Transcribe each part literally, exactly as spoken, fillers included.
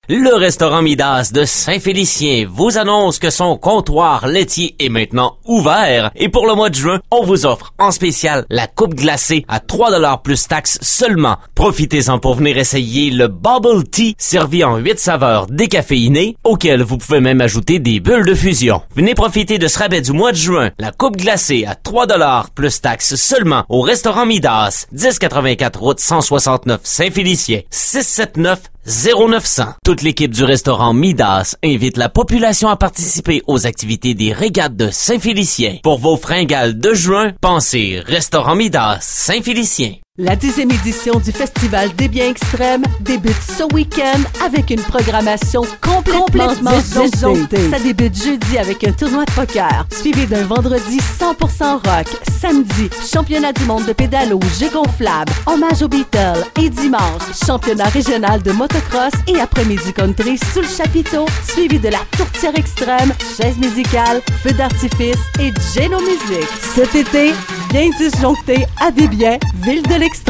Le restaurant Midas de Saint-Félicien vous annonce que son comptoir laitier est maintenant ouvert et pour le mois de juin, on vous offre en spécial la coupe glacée à trois dollars plus taxes seulement. Profitez-en pour venir essayer le Bubble Tea servi en huit saveurs décaféinées auquel vous pouvez même ajouter des bulles de fusion. Venez profiter de ce rabais du mois de juin, la coupe glacée à trois dollars plus taxes seulement au restaurant Midas, dix quatre-vingt-quatre route cent soixante-neuf Saint-Félicien, six sept neuf zéro neuf zéro zéro. Toute l'équipe du restaurant Midas invite la population à participer aux activités des régates de Saint-Félicien. Pour vos fringales de juin, pensez Restaurant Midas Saint-Félicien. La dixième édition du Festival des biens extrêmes débute ce week-end avec une programmation complètement, complètement disjonctée. Ça débute jeudi avec un tournoi de poker, suivi d'un vendredi cent pour cent rock. Samedi, championnat du monde de pédalo, jeux gonflables, hommage aux Beatles. Et dimanche, championnat régional de motocross et après-midi country sous le chapiteau, suivi de la tourtière extrême, chaise musicale, feu d'artifice et Geno Music. Cet été, bien disjoncté à des biens, ville de l'extrême.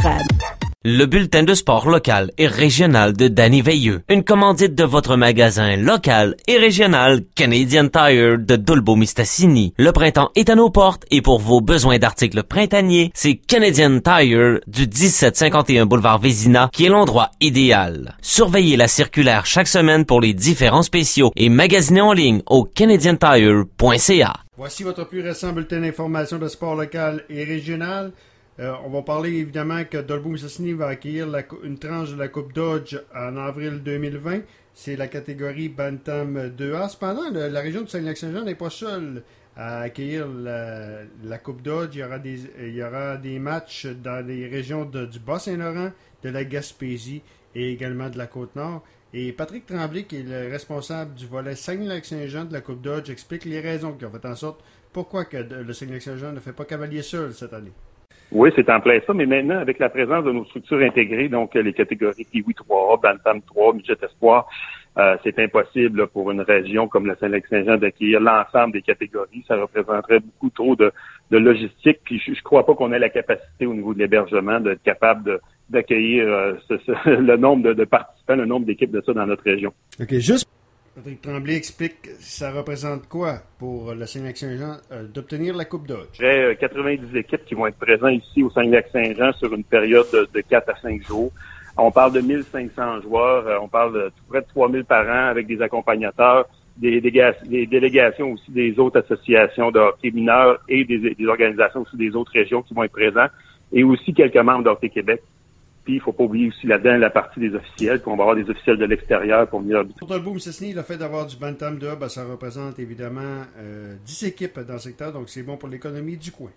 Le bulletin de sport local et régional de Danny Veilleux. Une commandite de votre magasin local et régional Canadian Tire de Dolbeau-Mistassini. Le printemps est à nos portes et pour vos besoins d'articles printaniers, c'est Canadian Tire du dix-sept cinquante et un boulevard Vézina qui est l'endroit idéal. Surveillez la circulaire chaque semaine pour les différents spéciaux et magasinez en ligne au canadian tire point c a. Voici votre plus récent bulletin d'information de sport local et régional. Euh, on va parler évidemment que Dolbeau-Mistassini va accueillir la, une tranche de la Coupe Dodge en avril deux mille vingt. C'est la catégorie Bantam deux A. Cependant, le, la région de Saguenay-Lac-Saint-Jean n'est pas seule à accueillir la, la Coupe Dodge. Il y aura des, il y aura des matchs dans les régions de, du Bas-Saint-Laurent, de la Gaspésie et également de la Côte-Nord. Et Patrick Tremblay, qui est le responsable du volet Saguenay-Lac-Saint-Jean de la Coupe Dodge, explique les raisons qui ont fait en sorte pourquoi que le Saguenay-Lac-Saint-Jean ne fait pas cavalier seul cette année. Oui, c'est en plein ça, mais maintenant, avec la présence de nos structures intégrées, donc les catégories Kiwi trois A, Bantam trois A, Midget Espoir, euh, c'est impossible là, pour une région comme la Saguenay-Lac-Saint-Jean d'accueillir l'ensemble des catégories. Ça représenterait beaucoup trop de, de logistique, puis je, je crois pas qu'on ait la capacité au niveau de l'hébergement d'être capable de, d'accueillir euh, ce, ce, le nombre de, de participants, le nombre d'équipes de ça dans notre région. OK, juste Patrick Tremblay explique ça représente quoi pour le Saguenay-Lac-Saint-Jean euh, d'obtenir la Coupe Dodge? Il y a quatre-vingt-dix équipes qui vont être présentes ici au Saguenay-Lac-Saint-Jean sur une période de, de quatre à cinq jours. On parle de mille cinq cents joueurs, euh, on parle de tout près de trois mille par an avec des accompagnateurs, des, des, des délégations aussi des autres associations de hockey mineurs et des, des organisations aussi des autres régions qui vont être présents et aussi quelques membres d'Hockey Québec. Puis, il ne faut pas oublier aussi là-dedans la partie des officiels, puis on va avoir des officiels de l'extérieur pour venir arbitrer. Pour Dolbeau-Mistassini, le fait d'avoir du Bantam deux A, ben, ça représente évidemment euh, dix équipes dans le secteur, donc c'est bon pour l'économie du coin.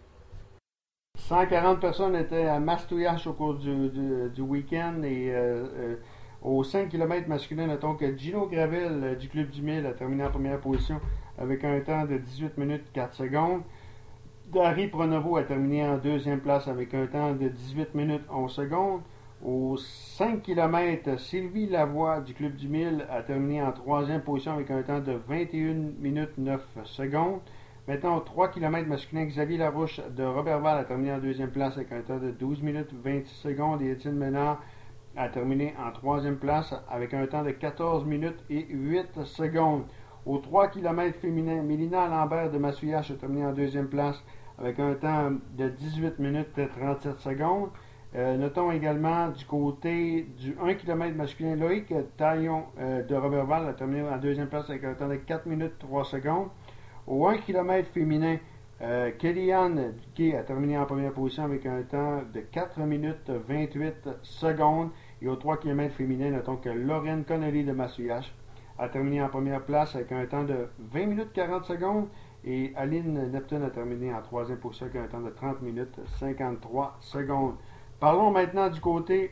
cent quarante personnes étaient à Mastouillache au cours du, du, du week-end et euh, euh, aux cinq kilomètres masculins, notons que Gino Gravel euh, du Club du Mille a terminé en première position avec un temps de dix-huit minutes quatre secondes. Dari Pronovo a terminé en deuxième place avec un temps de dix-huit minutes onze secondes. Aux cinq kilomètres, Sylvie Lavoie du Club du Mille a terminé en troisième position avec un temps de vingt et une minutes neuf secondes. Maintenant, aux trois kilomètres masculins, Xavier Larouche de Robertval a terminé en deuxième place avec un temps de douze minutes vingt-six secondes et Étienne Ménard a terminé en troisième place avec un temps de quatorze minutes et huit secondes. Aux trois kilomètres féminins, Mélina Lambert de Massouillache a terminé en deuxième place avec un temps de dix-huit minutes trente-sept secondes. Euh, notons également du côté du un kilomètre masculin, Loïc Taillon euh, de Robertval a terminé en deuxième place avec un temps de quatre minutes trois secondes. Au un kilomètre féminin, euh, Kellyanne Duquet a terminé en première position avec un temps de quatre minutes vingt-huit secondes. Et au trois kilomètres féminin, notons que Lorraine Connolly de Massouillache a terminé en première place avec un temps de vingt minutes quarante secondes. Et Aline Neptune a terminé en troisième position avec un temps de trente minutes cinquante-trois secondes. Parlons maintenant du côté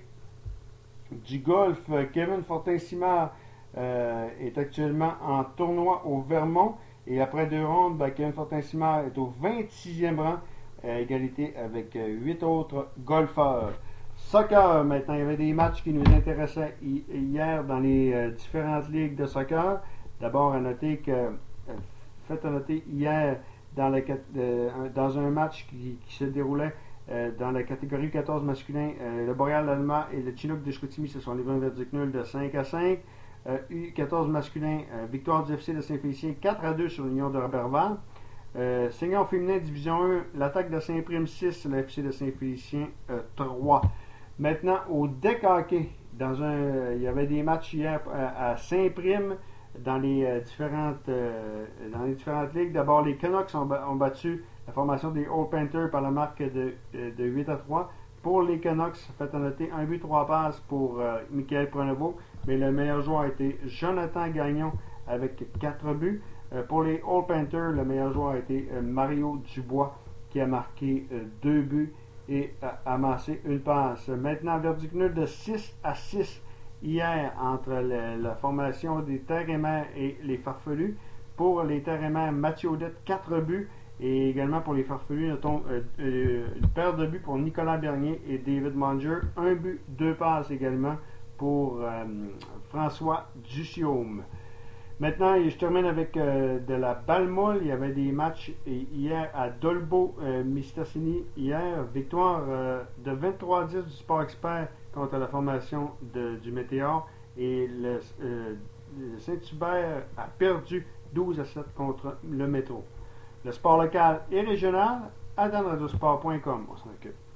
du golf. Kevin Fortin-Simard euh, est actuellement en tournoi au Vermont. Et après deux rondes, ben, Kevin Fortin-Simard est au vingt-sixième rang, à égalité avec huit autres golfeurs. Soccer, maintenant, il y avait des matchs qui nous intéressaient hier dans les euh, différentes ligues de soccer. D'abord, à noter que, euh, fait à noter hier, dans, la, euh, dans un match qui, qui se déroulait Euh, dans la catégorie quatorze masculin, euh, le Boréal Allemand et le Chinook de Chicoutimi se sont livrés un verdict nul de cinq à cinq. Euh, U quatorze masculin, euh, victoire du F C de Saint-Félicien quatre à deux sur l'Union de Roberval. Euh, senior féminin division un, l'attaque de Saint-Prime six, le F C de Saint-Félicien euh, trois. Maintenant au deck hockey, dans un, euh, il y avait des matchs hier à, à Saint-Prime dans les, euh, différentes, euh, dans les différentes ligues. D'abord les Canucks ont, ont battu la formation des Old Panthers par la marque de, de huit à trois. Pour les Canucks, faites à noter un but, trois passes pour euh, Michael Pronovo, mais le meilleur joueur a été Jonathan Gagnon avec quatre buts. Euh, pour les Old Panthers, le meilleur joueur a été euh, Mario Dubois qui a marqué euh, deux buts et a amassé une passe. Maintenant, verdict nul de six à six hier entre le, la formation des Terres-et-Mers et les Farfelus. Pour les Terres-et-Mers, Mathieu Audette, quatre buts. Et également pour les Farfelus, notons euh, euh, une paire de buts pour Nicolas Bernier et David Manger. Un but, deux passes également pour euh, François Dussiôme. Maintenant, je termine avec euh, de la balle molle. Il y avait des matchs hier à Dolbeau, euh, Mistassini. Hier, victoire euh, de vingt-trois à dix du Sport Expert contre la formation de, du Météor. Et le, euh, le Saint-Hubert a perdu douze à sept contre le Métro. Le sport local et régional à dans radio sport point com. On s'en occupe.